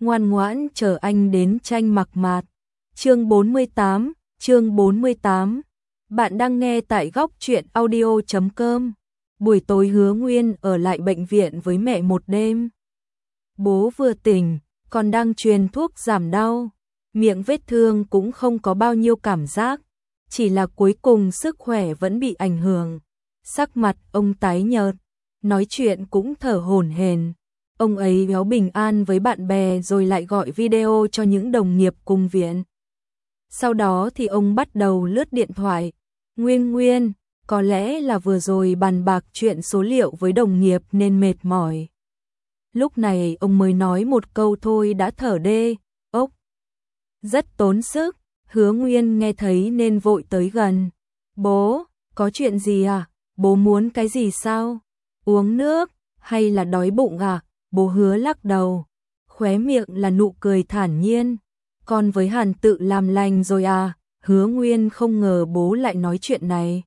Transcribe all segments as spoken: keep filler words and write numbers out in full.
ngoan ngoãn chờ anh đến tranh mặc mạt. Chương bốn mươi tám, chương bốn mươi tám. Bạn đang nghe tại góc truyện audio chấm com. Buổi tối Hứa Nguyên ở lại bệnh viện với mẹ một đêm. Bố vừa tỉnh, còn đang truyền thuốc giảm đau. Miệng vết thương cũng không có bao nhiêu cảm giác, chỉ là cuối cùng sức khỏe vẫn bị ảnh hưởng. Sắc mặt ông tái nhợt, nói chuyện cũng thở hổn hển. Ông ấy báo bình an với bạn bè rồi lại gọi video cho những đồng nghiệp cùng viện. Sau đó thì ông bắt đầu lướt điện thoại. Nguyên Nguyên, có lẽ là vừa rồi bàn bạc chuyện số liệu với đồng nghiệp nên mệt mỏi. Lúc này ông mới nói một câu thôi đã thở đê, ốc. Rất tốn sức, Hứa Nguyên nghe thấy nên vội tới gần. Bố, có chuyện gì à? Bố muốn cái gì sao? Uống nước, hay là đói bụng à? Bố Hứa lắc đầu, khóe miệng là nụ cười thản nhiên. Con với Hàn Tự làm lành rồi à? Hứa Nguyên không ngờ bố lại nói chuyện này.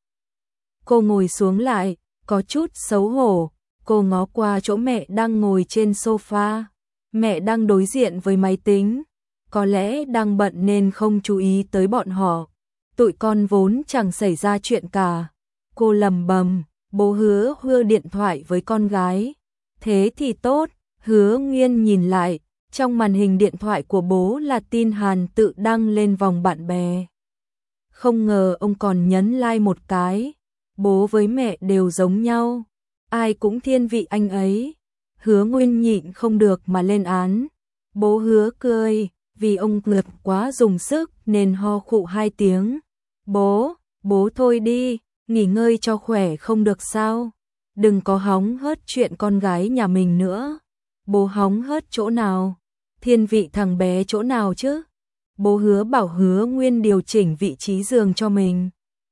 Cô ngồi xuống lại, có chút xấu hổ. Cô ngó qua chỗ mẹ đang ngồi trên sofa. Mẹ đang đối diện với máy tính. Có lẽ đang bận nên không chú ý tới bọn họ. Tụi con vốn chẳng xảy ra chuyện cả. Cô lầm bầm, bố Hứa hưa điện thoại với con gái. Thế thì tốt. Hứa Nguyên nhìn lại, trong màn hình điện thoại của bố là tin Hàn Tự đăng lên vòng bạn bè. Không ngờ ông còn nhấn like một cái. Bố với mẹ đều giống nhau, ai cũng thiên vị anh ấy. Hứa Nguyên nhịn không được mà lên án. Bố Hứa cười, vì ông ngược quá dùng sức nên ho khụ hai tiếng. Bố, bố thôi đi, nghỉ ngơi cho khỏe không được sao? Đừng có hóng hớt chuyện con gái nhà mình nữa. Bố hóng hớt chỗ nào? Thiên vị thằng bé chỗ nào chứ? Bố Hứa bảo Hứa Nguyên điều chỉnh vị trí giường cho mình.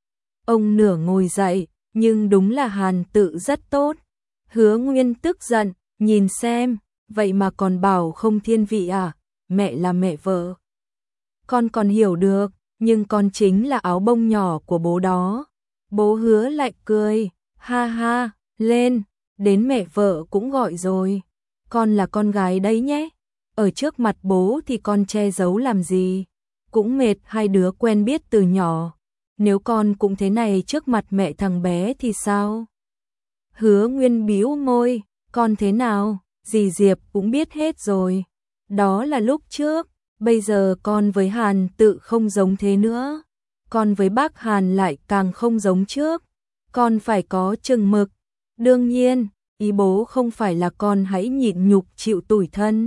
Ông nửa ngồi dậy, nhưng đúng là Hàn Tự rất tốt. Hứa Nguyên tức giận, nhìn xem, vậy mà còn bảo không thiên vị à? Mẹ là mẹ vợ. Con còn hiểu được, nhưng con chính là áo bông nhỏ của bố đó. Bố Hứa lại cười, ha ha, lên, đến mẹ vợ cũng gọi rồi. Con là con gái đấy nhé. Ở trước mặt bố thì con che giấu làm gì? Cũng mệt, hai đứa quen biết từ nhỏ. Nếu con cũng thế này trước mặt mẹ thằng bé thì sao? Hứa Nguyên bĩu môi, con thế nào? Dì Diệp cũng biết hết rồi. Đó là lúc trước, bây giờ con với Hàn Tự không giống thế nữa. Con với bác Hàn lại càng không giống trước. Con phải có chừng mực. Đương nhiên, ý bố không phải là con hãy nhịn nhục chịu tủi thân.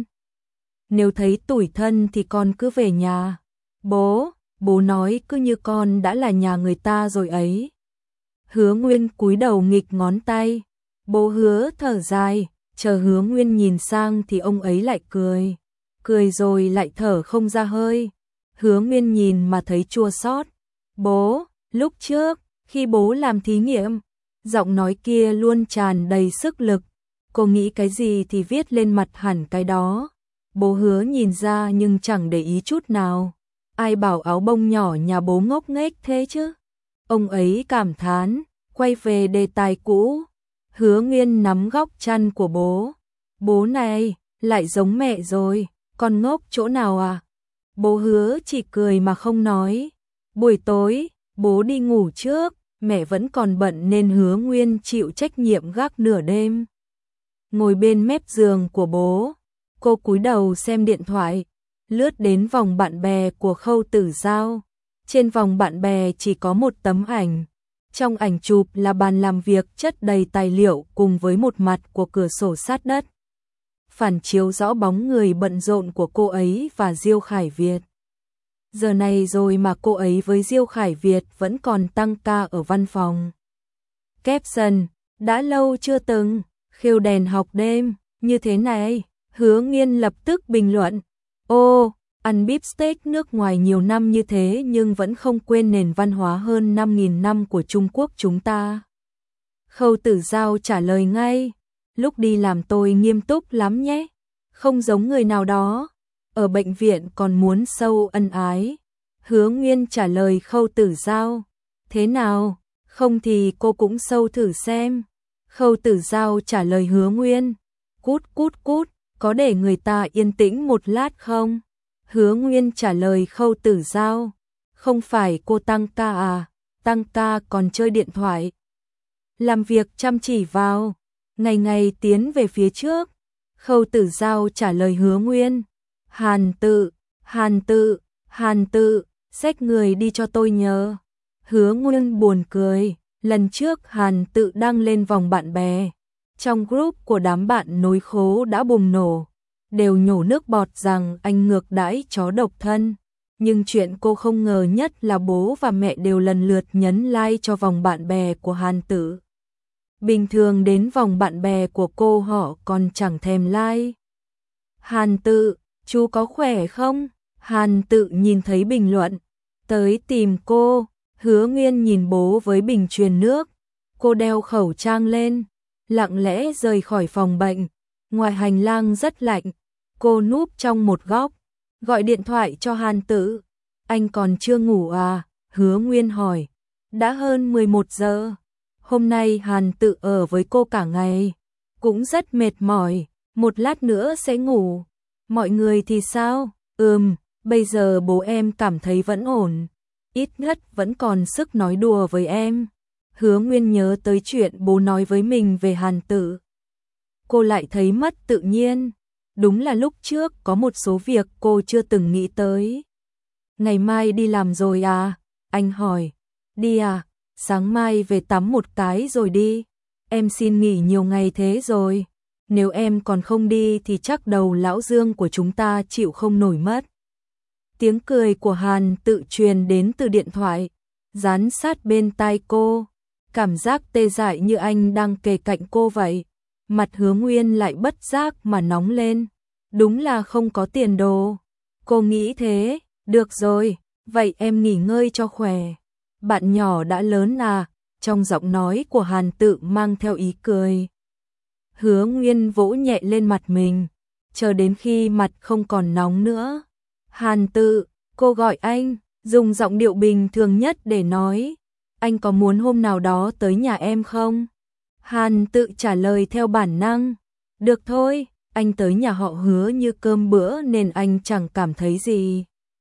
Nếu thấy tủi thân thì con cứ về nhà. Bố, bố nói cứ như con đã là nhà người ta rồi ấy. Hứa Nguyên cúi đầu nghịch ngón tay. Bố Hứa thở dài, chờ Hứa Nguyên nhìn sang thì ông ấy lại cười. Cười rồi lại thở không ra hơi. Hứa Nguyên nhìn mà thấy chua xót. Bố, lúc trước, khi bố làm thí nghiệm, giọng nói kia luôn tràn đầy sức lực. Cô nghĩ cái gì thì viết lên mặt hẳn cái đó. Bố Hứa nhìn ra nhưng chẳng để ý chút nào. Ai bảo áo bông nhỏ nhà bố ngốc nghếch thế chứ? Ông ấy cảm thán, quay về đề tài cũ. Hứa Nguyên nắm góc chăn của bố. Bố này, lại giống mẹ rồi, con ngốc chỗ nào à? Bố Hứa chỉ cười mà không nói. Buổi tối, bố đi ngủ trước, mẹ vẫn còn bận nên Hứa Nguyên chịu trách nhiệm gác nửa đêm. Ngồi bên mép giường của bố, cô cúi đầu xem điện thoại, lướt đến vòng bạn bè của Khâu Tử Giao. Trên vòng bạn bè chỉ có một tấm ảnh. Trong ảnh chụp là bàn làm việc chất đầy tài liệu cùng với một mặt của cửa sổ sát đất. Phản chiếu rõ bóng người bận rộn của cô ấy và Diêu Khải Việt. Giờ này rồi mà cô ấy với Diêu Khải Việt vẫn còn tăng ca ở văn phòng. Caption, đã lâu chưa từng khêu đèn học đêm như thế này. Hứa Nghiên lập tức bình luận. Ô, ăn bíp steak nước ngoài nhiều năm như thế nhưng vẫn không quên nền văn hóa hơn năm nghìn năm của Trung Quốc chúng ta. Khâu Tử Giao trả lời ngay. Lúc đi làm tôi nghiêm túc lắm nhé. Không giống người nào đó. Ở bệnh viện còn muốn sâu ân ái. Hứa Nguyên trả lời Khâu Tử Giao. Thế nào? Không thì cô cũng sâu thử xem. Khâu Tử Giao trả lời Hứa Nguyên. Cút cút cút. có để người ta yên tĩnh một lát không? Hứa Nguyên trả lời Khâu Tử Giao, không phải cô tăng ca à, tăng ca còn chơi điện thoại. Làm việc chăm chỉ vào, ngày ngày tiến về phía trước. Khâu Tử Giao trả lời Hứa Nguyên, Hàn Tự, Hàn Tự, Hàn Tự, xách người đi cho tôi nhờ. Hứa Nguyên buồn cười, lần trước Hàn Tự đăng lên vòng bạn bè, trong group của đám bạn nối khố đã bùng nổ, đều nhổ nước bọt rằng anh ngược đãi chó độc thân. Nhưng chuyện cô không ngờ nhất là bố và mẹ đều lần lượt nhấn like cho vòng bạn bè của Hàn Tự. Bình thường đến vòng bạn bè của cô họ còn chẳng thèm like. Hàn Tự, chú có khỏe không? Hàn Tự nhìn thấy bình luận, tới tìm cô. Hứa Nguyên nhìn bố với bình truyền nước. Cô đeo khẩu trang lên, lặng lẽ rời khỏi phòng bệnh. Ngoài hành lang rất lạnh, cô núp trong một góc, gọi điện thoại cho Hàn Tự. Anh còn chưa ngủ à? Hứa Nguyên hỏi. Đã hơn mười một giờ. Hôm nay Hàn Tự ở với cô cả ngày, cũng rất mệt mỏi, một lát nữa sẽ ngủ. Mọi người thì sao? Ừm, bây giờ bố em cảm thấy vẫn ổn, ít nhất vẫn còn sức nói đùa với em. Hứa Nguyên nhớ tới chuyện bố nói với mình về Hàn Tự. Cô lại thấy mất tự nhiên. Đúng là lúc trước có một số việc cô chưa từng nghĩ tới. Ngày mai đi làm rồi à? Anh hỏi. Đi à? Sáng mai về tắm một cái rồi đi. Em xin nghỉ nhiều ngày thế rồi. Nếu em còn không đi thì chắc đầu lão Dương của chúng ta chịu không nổi mất. Tiếng cười của Hàn Tự truyền đến từ điện thoại, dán sát bên tai cô. Cảm giác tê dại như anh đang kề cạnh cô vậy. Mặt Hứa Nguyên lại bất giác mà nóng lên. Đúng là không có tiền đồ. Cô nghĩ thế. Được rồi, vậy em nghỉ ngơi cho khỏe. Bạn nhỏ đã lớn à? Trong giọng nói của Hàn Tự mang theo ý cười. Hứa Nguyên vỗ nhẹ lên mặt mình, chờ đến khi mặt không còn nóng nữa. Hàn Tự, cô gọi anh, dùng giọng điệu bình thường nhất để nói. Anh có muốn hôm nào đó tới nhà em không? Hàn Tự trả lời theo bản năng. Được thôi, anh tới nhà họ Hứa như cơm bữa nên anh chẳng cảm thấy gì.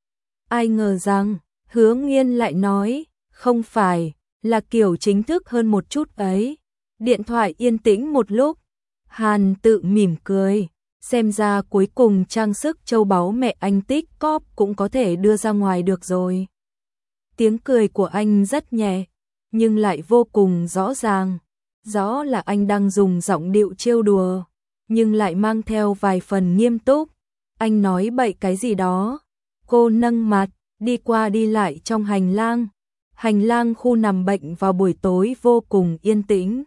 Ai ngờ rằng, Hứa Nguyên lại nói, không phải, là kiểu chính thức hơn một chút ấy. Điện thoại yên tĩnh một lúc. Hàn Tự mỉm cười, xem ra cuối cùng trang sức châu báu mẹ anh tích cóp cũng có thể đưa ra ngoài được rồi. Tiếng cười của anh rất nhẹ, nhưng lại vô cùng rõ ràng. Rõ là anh đang dùng giọng điệu trêu đùa, nhưng lại mang theo vài phần nghiêm túc. Anh nói bậy cái gì đó. Cô nâng mặt, đi qua đi lại trong hành lang. Hành lang khu nằm bệnh vào buổi tối vô cùng yên tĩnh.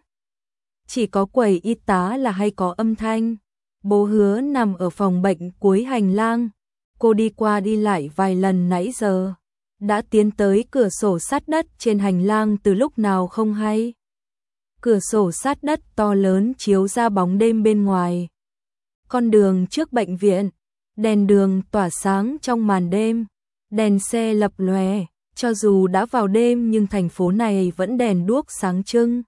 Chỉ có quầy y tá là hay có âm thanh. Bố Hứa nằm ở phòng bệnh cuối hành lang. Cô đi qua đi lại vài lần nãy giờ, đã tiến tới cửa sổ sát đất trên hành lang từ lúc nào không hay. Cửa sổ sát đất to lớn chiếu ra bóng đêm bên ngoài. Con đường trước bệnh viện, đèn đường tỏa sáng trong màn đêm, đèn xe lập lòe, cho dù đã vào đêm nhưng thành phố này vẫn đèn đuốc sáng trưng.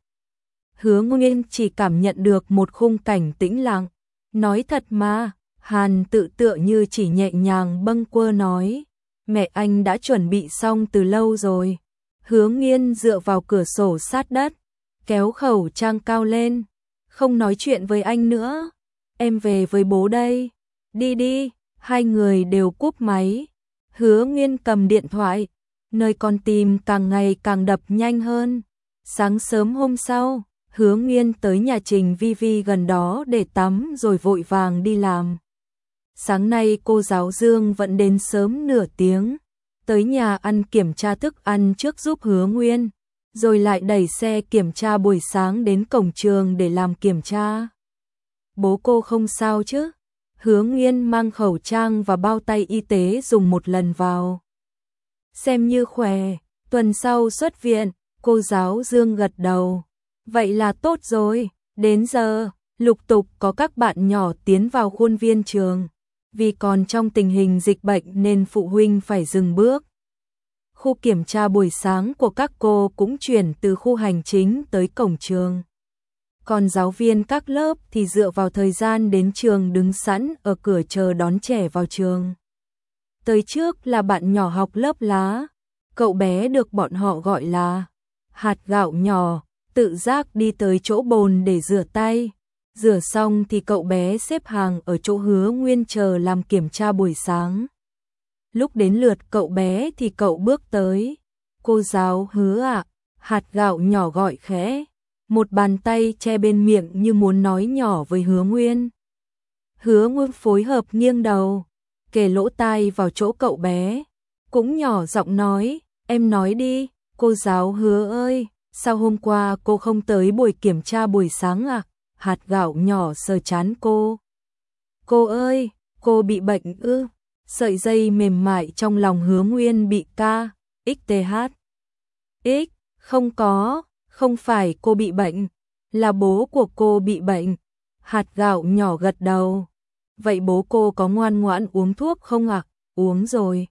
Hứa Nguyên chỉ cảm nhận được một khung cảnh tĩnh lặng. Nói thật mà, Hàn Tự tựa như chỉ nhẹ nhàng bâng quơ nói, mẹ anh đã chuẩn bị xong từ lâu rồi. Hứa Nguyên dựa vào cửa sổ sát đất, kéo khẩu trang cao lên, không nói chuyện với anh nữa. Em về với bố đây. Đi đi. Hai người đều cúp máy. Hứa Nguyên cầm điện thoại, nơi con tim càng ngày càng đập nhanh hơn. Sáng sớm hôm sau, Hứa Nguyên tới nhà Trình Vi Vi gần đó để tắm rồi vội vàng đi làm. Sáng nay cô giáo Dương vẫn đến sớm nửa tiếng, tới nhà ăn kiểm tra thức ăn trước giúp Hứa Nguyên, rồi lại đẩy xe kiểm tra buổi sáng đến cổng trường để làm kiểm tra. Bố cô không sao chứ? Hứa Nguyên mang khẩu trang và bao tay y tế dùng một lần vào. Xem như khỏe, tuần sau xuất viện. Cô giáo Dương gật đầu. Vậy là tốt rồi. Đến giờ, lục tục có các bạn nhỏ tiến vào khuôn viên trường. Vì còn trong tình hình dịch bệnh nên phụ huynh phải dừng bước. Khu kiểm tra buổi sáng của các cô cũng chuyển từ khu hành chính tới cổng trường. Còn giáo viên các lớp thì dựa vào thời gian đến trường đứng sẵn ở cửa chờ đón trẻ vào trường. Tới trước là bạn nhỏ học lớp lá, cậu bé được bọn họ gọi là hạt gạo nhỏ, tự giác đi tới chỗ bồn để rửa tay. Rửa xong thì cậu bé xếp hàng ở chỗ Hứa Nguyên chờ làm kiểm tra buổi sáng. Lúc đến lượt cậu bé thì cậu bước tới. Cô giáo Hứa ạ, hạt gạo nhỏ gọi khẽ. Một bàn tay che bên miệng như muốn nói nhỏ với Hứa Nguyên. Hứa Nguyên phối hợp nghiêng đầu, kề lỗ tai vào chỗ cậu bé, cũng nhỏ giọng nói, em nói đi, cô giáo Hứa ơi, sao hôm qua cô không tới buổi kiểm tra buổi sáng à? Hạt gạo nhỏ sờ trán cô. Cô ơi, cô bị bệnh ư? Sợi dây mềm mại trong lòng Hứa Nguyên bị ca, xth. X, không có, không phải cô bị bệnh, là bố của cô bị bệnh. Hạt gạo nhỏ gật đầu. Vậy bố cô có ngoan ngoãn uống thuốc không ạ? À? Uống rồi.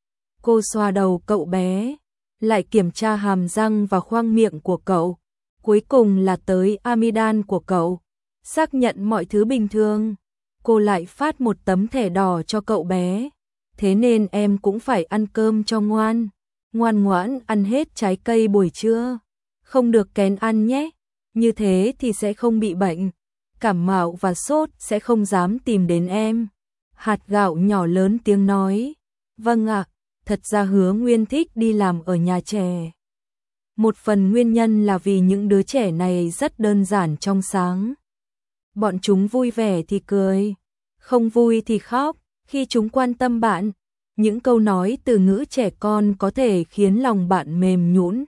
Cô xoa đầu cậu bé, lại kiểm tra hàm răng và khoang miệng của cậu. Cuối cùng là tới amidan của cậu. Xác nhận mọi thứ bình thường. Cô lại phát một tấm thẻ đỏ cho cậu bé. Thế nên em cũng phải ăn cơm cho ngoan. Ngoan ngoãn ăn hết trái cây buổi trưa. Không được kén ăn nhé. Như thế thì sẽ không bị bệnh. Cảm mạo và sốt sẽ không dám tìm đến em. Hạt gạo nhỏ lớn tiếng nói. Vâng ạ, thật ra Hứa Nguyên thích đi làm ở nhà trẻ. Một phần nguyên nhân là vì những đứa trẻ này rất đơn giản trong sáng. Bọn chúng vui vẻ thì cười, không vui thì khóc. Khi chúng quan tâm bạn, những câu nói từ ngữ trẻ con có thể khiến lòng bạn mềm nhũn.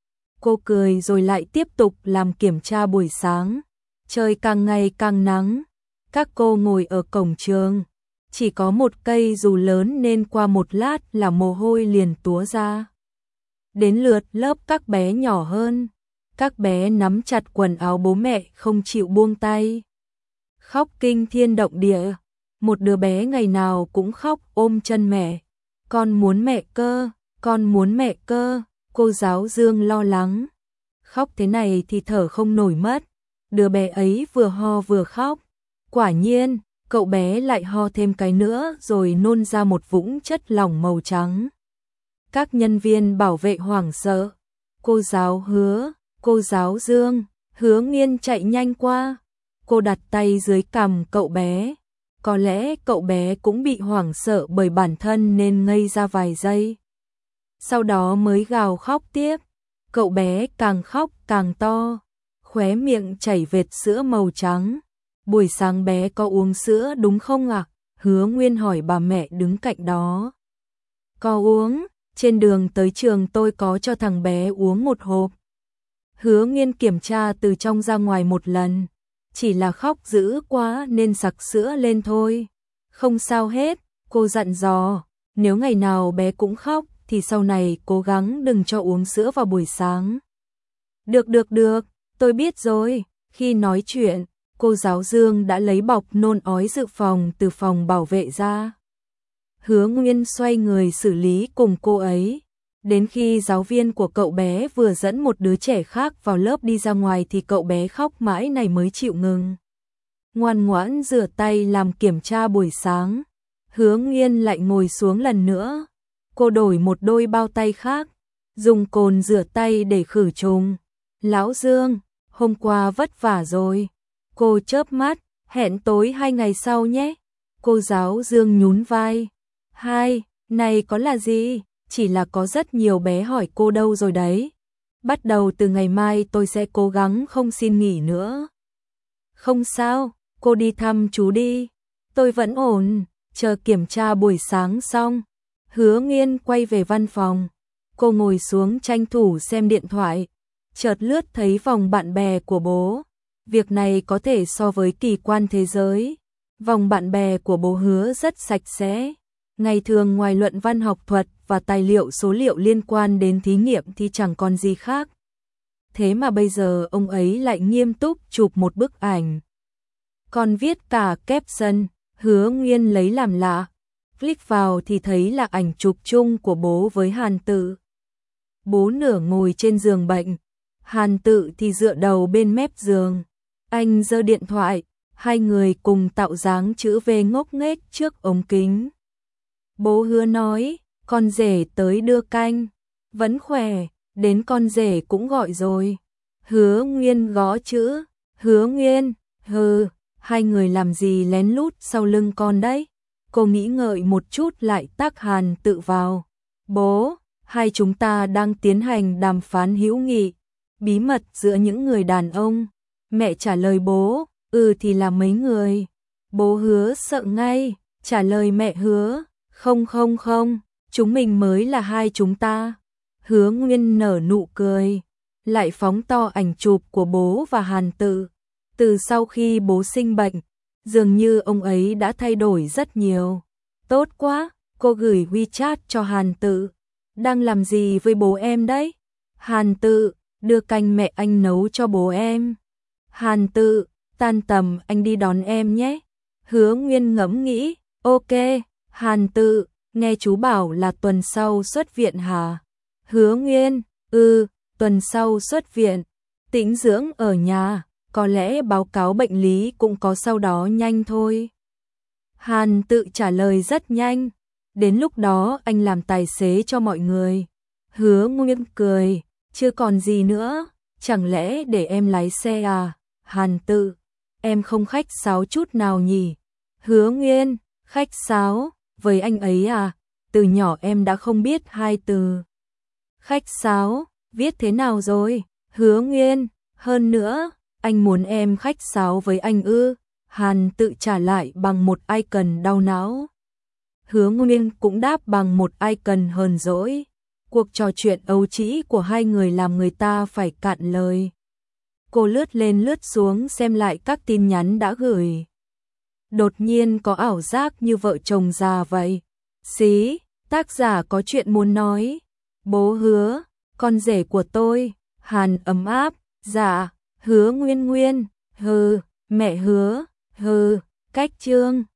Cô cười rồi lại tiếp tục làm kiểm tra buổi sáng. Trời càng ngày càng nắng, các cô ngồi ở cổng trường. Chỉ có một cây dù lớn nên qua một lát là mồ hôi liền túa ra. Đến lượt lớp các bé nhỏ hơn. Các bé nắm chặt quần áo bố mẹ không chịu buông tay. Khóc kinh thiên động địa. Một đứa bé ngày nào cũng khóc ôm chân mẹ. Con muốn mẹ cơ, con muốn mẹ cơ. Cô giáo Dương lo lắng. Khóc thế này thì thở không nổi mất. Đứa bé ấy vừa ho vừa khóc. Quả nhiên, cậu bé lại ho thêm cái nữa rồi nôn ra một vũng chất lỏng màu trắng. Các nhân viên bảo vệ hoảng sợ. Cô giáo Hứa, cô giáo Dương, Hứa Nghiên chạy nhanh qua. Cô đặt tay dưới cằm cậu bé. Có lẽ cậu bé cũng bị hoảng sợ bởi bản thân nên ngây ra vài giây. Sau đó mới gào khóc tiếp. Cậu bé càng khóc càng to. Khóe miệng chảy vệt sữa màu trắng. Buổi sáng bé có uống sữa đúng không ạ? À? Hứa Nguyên hỏi bà mẹ đứng cạnh đó. Có uống, trên đường tới trường tôi có cho thằng bé uống một hộp. Hứa Nguyên kiểm tra từ trong ra ngoài một lần. Chỉ là khóc dữ quá nên sặc sữa lên thôi. Không sao hết, cô dặn dò. Nếu ngày nào bé cũng khóc thì sau này cố gắng đừng cho uống sữa vào buổi sáng. Được được được, tôi biết rồi. Khi nói chuyện, cô giáo Dương đã lấy bọc nôn ói dự phòng từ phòng bảo vệ ra. Hứa Nguyên xoay người xử lý cùng cô ấy. Đến khi giáo viên của cậu bé vừa dẫn một đứa trẻ khác vào lớp đi ra ngoài thì cậu bé khóc mãi này mới chịu ngừng. Ngoan ngoãn rửa tay làm kiểm tra buổi sáng. Hứa Nguyên lại ngồi xuống lần nữa. Cô đổi một đôi bao tay khác, dùng cồn rửa tay để khử trùng. Lão Dương, hôm qua vất vả rồi. Cô chớp mắt, hẹn tối hai ngày sau nhé. Cô giáo Dương nhún vai. Hai, này có là gì? Chỉ là có rất nhiều bé hỏi cô đâu rồi đấy. Bắt đầu từ ngày mai tôi sẽ cố gắng không xin nghỉ nữa. Không sao, cô đi thăm chú đi. Tôi vẫn ổn, chờ kiểm tra buổi sáng xong. Hứa Nghiên quay về văn phòng. Cô ngồi xuống tranh thủ xem điện thoại. Chợt lướt thấy vòng bạn bè của bố. Việc này có thể so với kỳ quan thế giới. Vòng bạn bè của bố Hứa rất sạch sẽ. Ngày thường ngoài luận văn học thuật và tài liệu số liệu liên quan đến thí nghiệm thì chẳng còn gì khác. Thế mà bây giờ ông ấy lại nghiêm túc chụp một bức ảnh. Còn viết cả caption, Hứa Nguyên lấy làm lạ. Click vào thì thấy là ảnh chụp chung của bố với Hàn Tự. Bố nửa ngồi trên giường bệnh, Hàn Tự thì dựa đầu bên mép giường. Anh giơ điện thoại, hai người cùng tạo dáng chữ V ngốc nghếch trước ống kính. Bố Hứa nói, con rể tới đưa canh, vẫn khỏe, đến con rể cũng gọi rồi. Hứa Nguyên gõ chữ, Hứa Nguyên, hừ, hai người làm gì lén lút sau lưng con đấy? Cô nghĩ ngợi một chút lại tác Hàn Tự vào. Bố, hai chúng ta đang tiến hành đàm phán hữu nghị, bí mật giữa những người đàn ông. Mẹ trả lời bố, ừ thì là mấy người. Bố Hứa sợ ngay, trả lời mẹ Hứa, không không không, chúng mình mới là hai chúng ta. Hứa Nguyên nở nụ cười, lại phóng to ảnh chụp của bố và Hàn Tự. Từ sau khi bố sinh bệnh, dường như ông ấy đã thay đổi rất nhiều. Tốt quá, cô gửi WeChat cho Hàn Tự. Đang làm gì với bố em đấy? Hàn Tự, đưa canh mẹ anh nấu cho bố em. Hàn Tự, tan tầm anh đi đón em nhé. Hứa Nguyên ngẫm nghĩ, ok. Hàn Tự, nghe chú bảo là tuần sau xuất viện hả? Hứa Nguyên, ừ, tuần sau xuất viện. Tĩnh dưỡng ở nhà, có lẽ báo cáo bệnh lý cũng có sau đó nhanh thôi. Hàn Tự trả lời rất nhanh. Đến lúc đó anh làm tài xế cho mọi người. Hứa Nguyên cười, chưa còn gì nữa, chẳng lẽ để em lái xe à? Hàn Tự, em không khách sáo chút nào nhỉ? Hứa Nguyên, khách sáo, với anh ấy à? Từ nhỏ em đã không biết hai từ. Khách sáo, viết thế nào rồi? Hứa Nguyên, hơn nữa, anh muốn em khách sáo với anh ư? Hàn Tự trả lại bằng một icon đau não. Hứa Nguyên cũng đáp bằng một icon hờn dỗi. Cuộc trò chuyện ấu trĩ của hai người làm người ta phải cạn lời. Cô lướt lên lướt xuống xem lại các tin nhắn đã gửi. Đột nhiên có ảo giác như vợ chồng già vậy. Xí, tác giả có chuyện muốn nói. Bố Hứa, con rể của tôi. Hàn ấm áp, dạ. Hứa Nguyên Nguyên, hừ. Mẹ Hứa, hừ. Cách chương.